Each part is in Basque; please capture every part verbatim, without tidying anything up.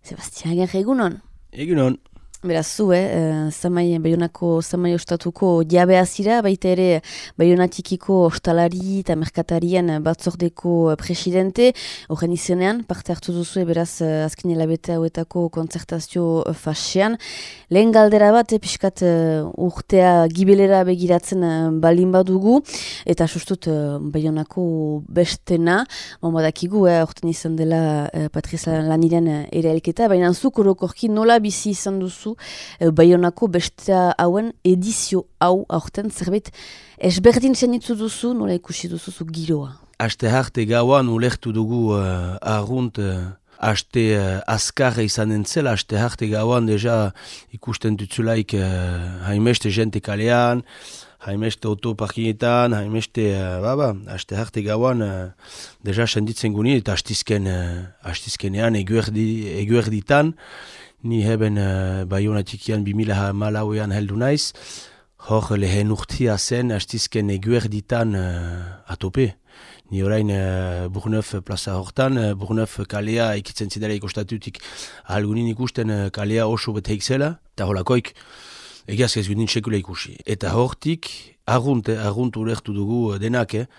Sebastian Agerre, egunon. Egunon. Beraz zu, eh, zamai, Baionako zamai ostatuko jabea zira, baita ere Baionatikiko ostalari eta merkatarien batzordeko presidente, horren izenean, parte hartu duzu, beraz azken hilabete hauetako kontzertazio fasean. Lehen galdera bat, eh, pixkat uh, urtea gibelera begiratzen uh, balin badugu, eta sustut uh, Baionako bestena, badakigu, eh, orten izan dela uh, Patricia Laniren uh, ere elketa, baina zuk orokorki nola bizi izan duzu Baionako beste hauen edizio hau aurten zerbait esberdin zenitzu duzu, nola ikusi duzu giroa? Aste harte gauan ulertu dugu uh, argunt uh, aste uh, azkarra izan entzela, aste harte gauan deja ikusten dutzulaik uh, haimeste jente kalean, haimeste autoparkietan, haimeste, uh, baba, aste harte gauan uh, deja senditzen guni eta astizken, uh, astizkenean eguerdi, eguerditan, ni heben uh, Baionatikian bimila hamalauean heldu naiz, hor lehen urtia zen astizken eguerditan uh, atope. Ni orain uh, Bourneuf plaza hortan, uh, Bourneuf kalea ikitzen zidara ikostatutik ahalgunin ikusten uh, kalea oso beteik zela, eta holakoik egiaz ez gudin sekula ikusi. Eta hortik argunt, argunt ulertu dugu denak, eh?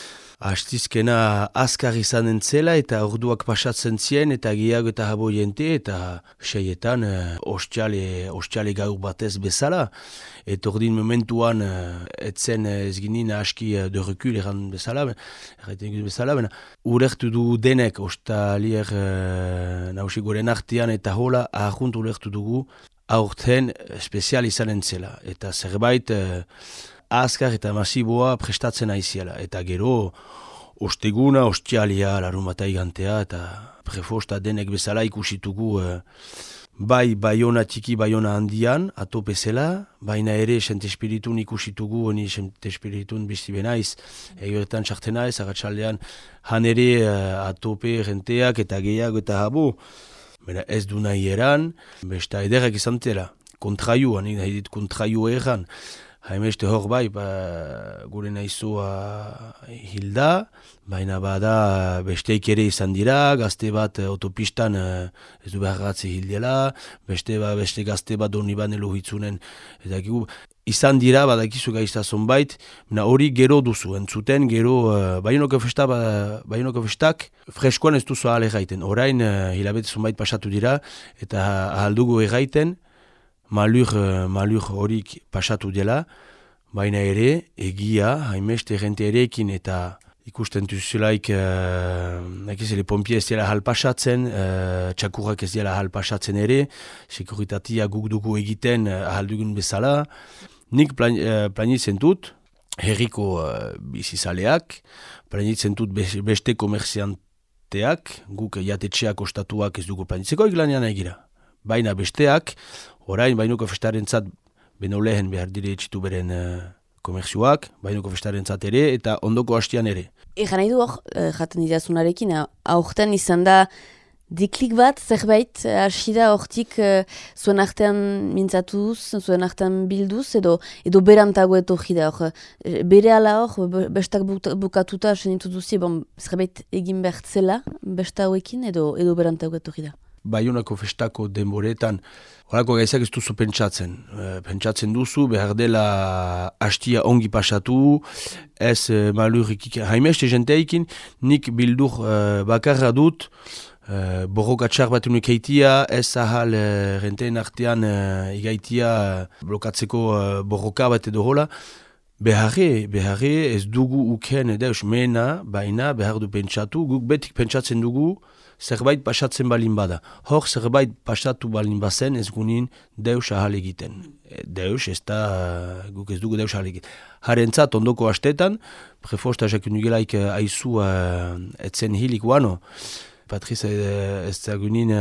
Astizkena azkar izan entzela eta orduak pasatzen zien eta gehiago eta habo jente eta seietan uh, ostiale, ostiale gaur batez bezala. Eta ordin momentuan uh, etzen ez ginen aski uh, de recul eran bezala, erraiten bezala, bena, ulertu du denek ostalier uh, nausik goren artean eta hola argunt ulertu dugu aurten spezial izan entzela. Eta zerbait uh, azkar eta masiboa prestatzen aiziela. Eta gero, osteguna, ostialia, larumata igantea, eta prefosta denek bezala ikusitugu uh, bai Baiona txiki Baiona handian, atope zela, baina ere sente espiritun ikusitugu, ni sente espiritun bizti benaiz, eguertan txarten naiz, agatxaldean, han ere uh, atope renteak eta gehiago eta habo, bera ez du nahi eran, besta ederrak izan zela, kontraiu, hanik nahi dit kontraiu eran, haimeste hor bai, ba, gure nahizua hilda, baina bada besteik ere izan dira, gazte bat autopistan ez du beharratze hildela, beste, ba, beste gazte bat doni banelo hitzunen, eta gigu, izan dira badakizu gaizta zonbait, hori gero duzu, entzuten gero, uh, Baionako festa, ba, Baionako festak, freskoan ez duzu ahal erraiten, orain uh, hilabete zonbait pasatu dira, eta ahaldugu erraiten, malur, malur horik pasatu dela, baina ere, egia, haimeste rente erekin eta ikusten duzulaik, uh, nekizele pompie ez dela hal pasatzen, uh, txakurrak ez dela hal pasatzen ere, sekuritatea guk dugu egiten uh, ahaldugun bezala. Nik plan, uh, planitzen dut, herriko uh, bizizaleak, planitzen dut beste komerzianteak, guk jatetxeak ostatuak ez dugu planitzeko egilanean egira. Baina besteak, orain Baionako festaren zat beno lehen behar dire etxitu beren uh, komerzioak, Baionako festaren zat ere eta ondoko hastian ere. Egan nahi du hor, uh, jaten idazunarekin, aurten izan da deklik bat, zerbait, hasi da hortik uh, zuen artean mintzatuz, zuen artean bilduz, edo, edo berantago etorri da hor. Bere ala hor, bestak bukatuta senitu duzi, bon, zerbait egin behartzela, besta hauekin, edo, edo berantago etorri da. Baionako festako denboretan, horako gaizak ez duzu pentsatzen. E, pentsatzen duzu, behar dela hastia ongi pasatu, ez e, malurrik haimeste jenteikin, nik bildur e, bakarra dut, e, borroka txar bat unik eitia, ez ahal e, renteen artean e, igaitia e, blokatzeko e, borroka bat edo hola, beharre, beharre ez dugu uken deus mena, baina behar du pentsatu, guk betik pentsatzen dugu, zerbait pasatzen balin bada. Hor zerbait pasatu balin bazen ez gunin deus ahal egiten. Deus ez da, guk ez dugu deus ahal egiten. Harentzat ondoko hastetan, prefosta jakin nugelaik aizu uh, etzen hilik guano. Patriz ez gunin,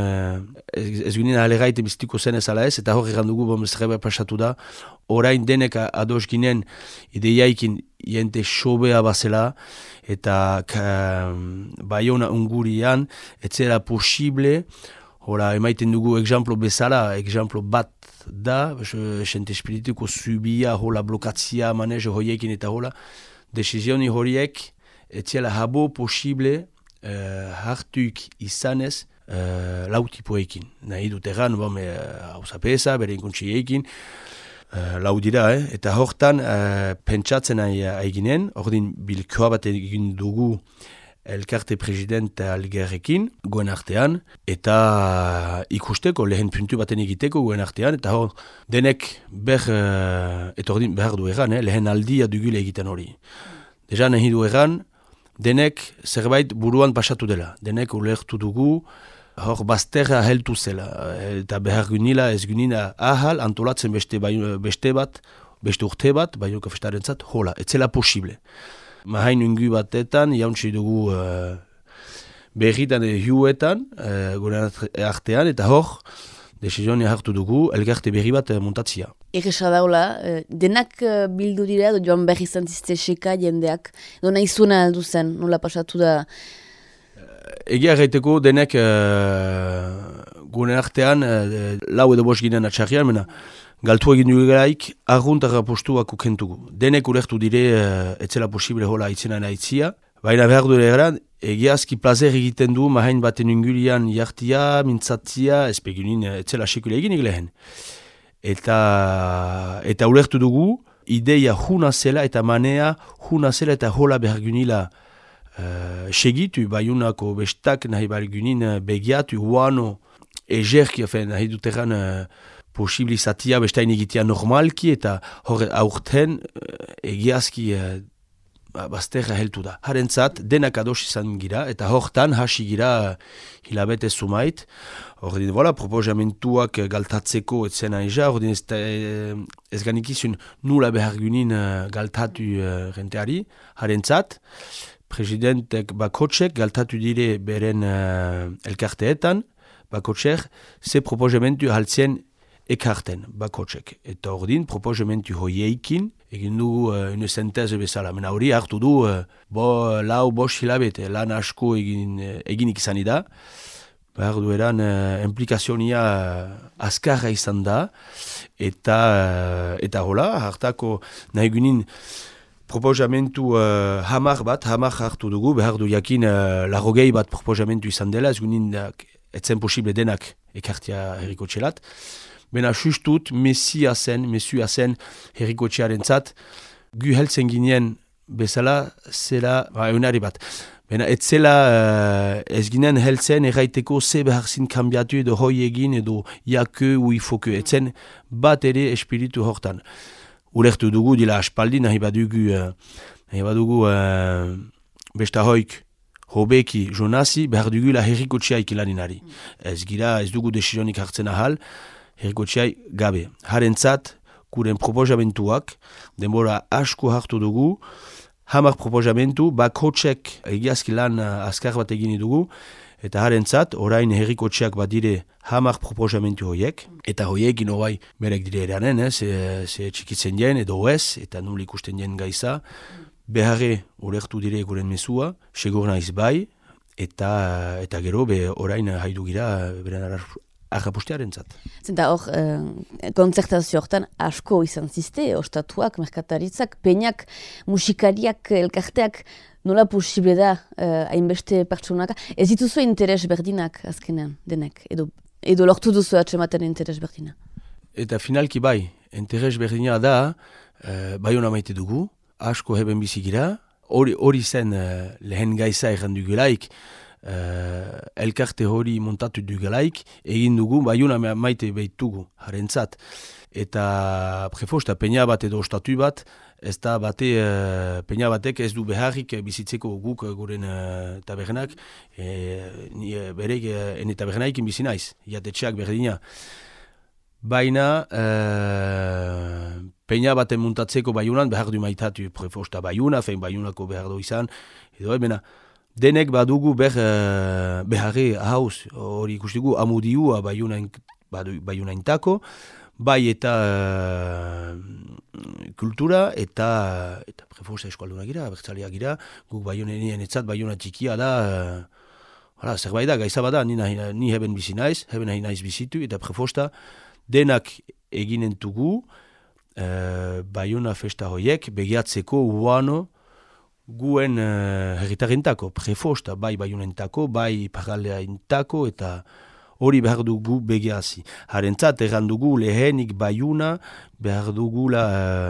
ez gunin ahalegaite biztiko zen ez ala ez, eta hor egan dugu bom zerbait pasatu da. Orain denek ados ginen ideiaikin jente sobea bazela, eta um, Baiona ungurian, etzera posible, hola, emaiten dugu exemplo bezala, exemplo bat da, jente espirituko subia, hola, blokatzia, manez, horiekin eta hola, desizioni horiek, etzela habo posible, uh, hartuik izanez, uh, lau tipuekin. Nahi dut egan, hausapesa, bere inkuntsiekin, uh, lau dira, eh? Eta hortan uh, pentsatzen aiginen, ordin bilkoa bat egin dugu elkarte presidente algerrekin, goen artean, eta ikusteko lehen puntu baten egiteko goen artean, eta hor, denek ber, uh, eta ordin behar du egan, eh? Lehen aldia dugule egiten hori. Deja nahi du egan, denek zerbait buruan pasatu dela, denek ulertu dugu, hor bazterra heltu zela, eta behar gunila ez gunina ahal antolatzen beste, beste bat, beste urte bat, baino kafestaren zat, hola, etzela posible. Mahain ungu batetan, jauntsi dugu uh, berritan hiuetan, uh, gure artean, eta hor, desizionia hartu dugu, elgarte berri bat uh, montatzia. Erresa daula, uh, denak uh, bildu dira, edo joan berri zantizte seka jendeak, edo nahi zuena aldu zen, nola pasatu da? Egia erraiteko denek uh, gure artean, uh, lau edo bost ginen atxarrian, mena, galtu egin dugulaik, arruntara postuak ukentugu. Denek ulertu dire, uh, etzela posible hola aitzena nahitzia. Baina behar du egeran, egiazki plazer egiten du, mahain baten ungulian jartia, mintzatzia, ezpegunin, etzela sekule egin eglehen. Eta, eta ulertu dugu, ideia huna zela eta manea huna zela eta hola behar gunila uh, segitu, baiunako bestak nahi behar gunin begiatu, huano, egerki, nahi duteran, uh, posibilizatia bestain egitea normalki eta hor aurten egiazki uh, bazterra heltu da. Harentzat, denak ados izan gira eta hortan hasi gira uh, hilabete sumait. Ordin, voilà, proposamentuak galtatzeko etzena eza, ordin ez, ez ganikizun nula behar gunin uh, galtatu uh, renteari. Harentzat, presidentek bakotsek galtatu dire beren uh, elkarteetan, bakotsek ze proposamentu haltzen ekarten, bakotsek. Eta ordin, proposamentu hoieikin, egin dugu uh, une senteze bezala. Mena hori hartu du, uh, bo, lau, bos hilabete, lan asko egin, eginik izan da. Behar du eran, uh, implikazionia uh, azkarra izan da. Eta, uh, eta hola, hartako nahi gunin proposamentu uh, hamar bat, hamar hartu dugu, behar du jakin uh, larrogei bat proposamentu izan dela, ez gunin uh, etzen posible denak ekartia herriko txelat. Bena sustut, mesia zen, mesua zen herrikotxearen zat, gu heltzen ginen bezala, zela, ba, eunari bat. Bena ez zela uh, ez ginen heltzen erraiteko ze behar zin kambiatu edo hoi egin edo jake uifoke. Etzen bat ere espiritu hortan. Ulertu dugu dila aspaldi, nahi badugu, uh, nahi badugu uh, besta hoik, hobeki, jonasi, behar dugu la herrikotxeaik laninari. Ez gira, ez dugu desizionik hartzen ahal, herrikotxeai gabe. Harentzat, kuren proposamentuak, denbora asko hartu dugu, hamar proposamentu, bakotsek egiazki lan azkar bat egin dugu, eta harentzat, orain herrikotxeak bat dire hamar proposamentu hoiek, eta hoiekin hoai berek dire eranen, eh, ze, ze txikitzen jen edo ez, eta nul ikusten jen gaiza, beharre ulertu dire guren mesua, segur naiz bai, eta, eta gero be orain haidu gira beren arrazu. Arrapustearen zat. Zenta hor, eh, konzertazio hortan asko izan ziste, ostatuak, merkataritzak, peinak, musikariak, elkarteak, nola posible da eh, hainbeste pertsonak. Ez dituzu interes berdinak azkenean, denek, edo, edo lortu duzu atsematen interes berdina. Eta finalki bai, interes berdina da, eh, bai hona maite dugu, asko heben bizigira, hori, hori zen eh, lehen gaiza errandugelaik, Uh, elkarte hori montatu dugelaik, egin dugu, baiuna maite behitugu, harentzat. Eta prefosta, peina bat edo ostatu bat, ez da bate, uh, peina batek ez du beharrik bizitzeko guk guren uh, tabernak, e, ni uh, berek uh, ene tabernaikin bizi naiz, jatetxeak berdina. Baina, uh, peina baten montatzeko baiunan behar du maitatu prefosta baiuna, fein baiunako behar du izan, edo ebena, denek badugu ber, uh, beharre hauz, hori ikustigu amudiua baiunaintako, bai eta uh, kultura eta, eta prefosa eskualduna gira, bertzaleak gira, guk baiunenien etzat baiuna txikia da, uh, hala, zerbait da, gaiza bada, ni, ni heben bizi naiz, heben nahi naiz bizitu, eta prefosta denak eginentugu uh, baiuna festa hoiek, begiatzeko uano, guen uh, herritarrentako, prefosta, bai baiunentako, bai paraldeaintako, eta hori behar dugu begiazi. Harentzat, erran dugu lehenik baiuna, behar dugula,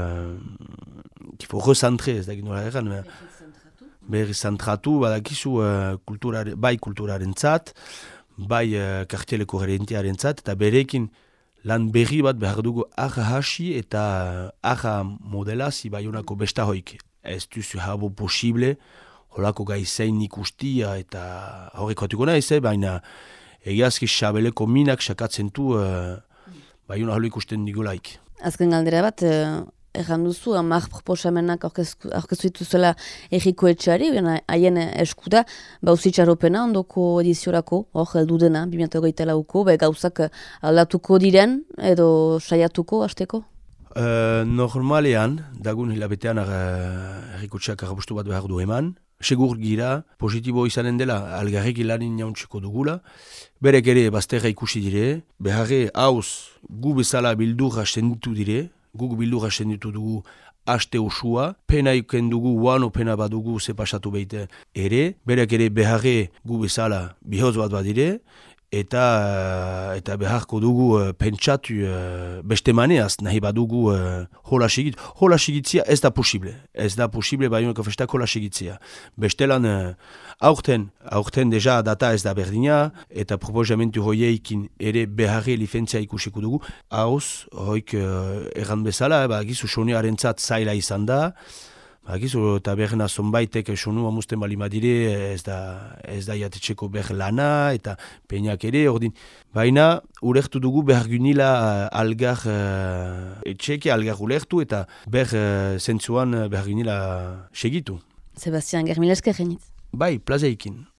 uh, kifo resantre, ez da ginola erran, berri zentratu, badakizu uh, kulturare, bai kulturarentzat, bai uh, kartieleko gerentiarentzat, eta berekin lan berri bat behar dugu aha hasi eta aha modelazi baiunako besta hoik. Ez duzu habo posible, holako gaizein ikustia eta horreko atuko nahiz, baina egiazki xabeleko minak xakatzen du uh, baiuna holo ikusten digulaik. Azken galdera bat, uh, erran duzu, amak proposamenak aurkeztu dituzela erriko etxeari, haien eskuda, bauzitxaropena ondoko ediziorako, hor heldu dena, bi mila hogeita lauko, be gauzak aldatuko diren edo saiatuko hasteko? Uh, normalean, dagun hilabetean uh, errikotxeak arrabustu bat behar du eman. Segur gira, positibo izanen dela, algarrik ilanin jauntzeko dugula. Berek ere bazterra ikusi dire, beharre hauz gu bezala bildurra senditu dire, guk bildurra senditu dugu aste osua, pena iken dugu, uano pena badugu ze pasatu behite ere, berek ere beharre gu bezala bihoz bat badire, eta eta beharko dugu uh, pentsatu uh, beste maneaz, nahi badugu uh, hola sigit. Hola sigitzia ez da posible. Ez da posible baiunako festak hola sigitzia. Bestelan uh, aurten, aurten deja data ez da berdina, eta proposamentu hoieikin ere beharre lifentzia ikusiko dugu. Hauz, hoik uh, erran bezala, ba, gizu sonuarentzat zaila izan da, Hagizu, eta berna zonbaitek sonu amusten bali madire, ez da, ez da jatetxeko ber lana, eta peinak ere, ordin. Baina, ulertu dugu behar gunila algar uh, etxeke, algar ulertu, eta ber uh, zentzuan behar gunila segitu. Sebastian Germileske genitz. Bai, plazeikin.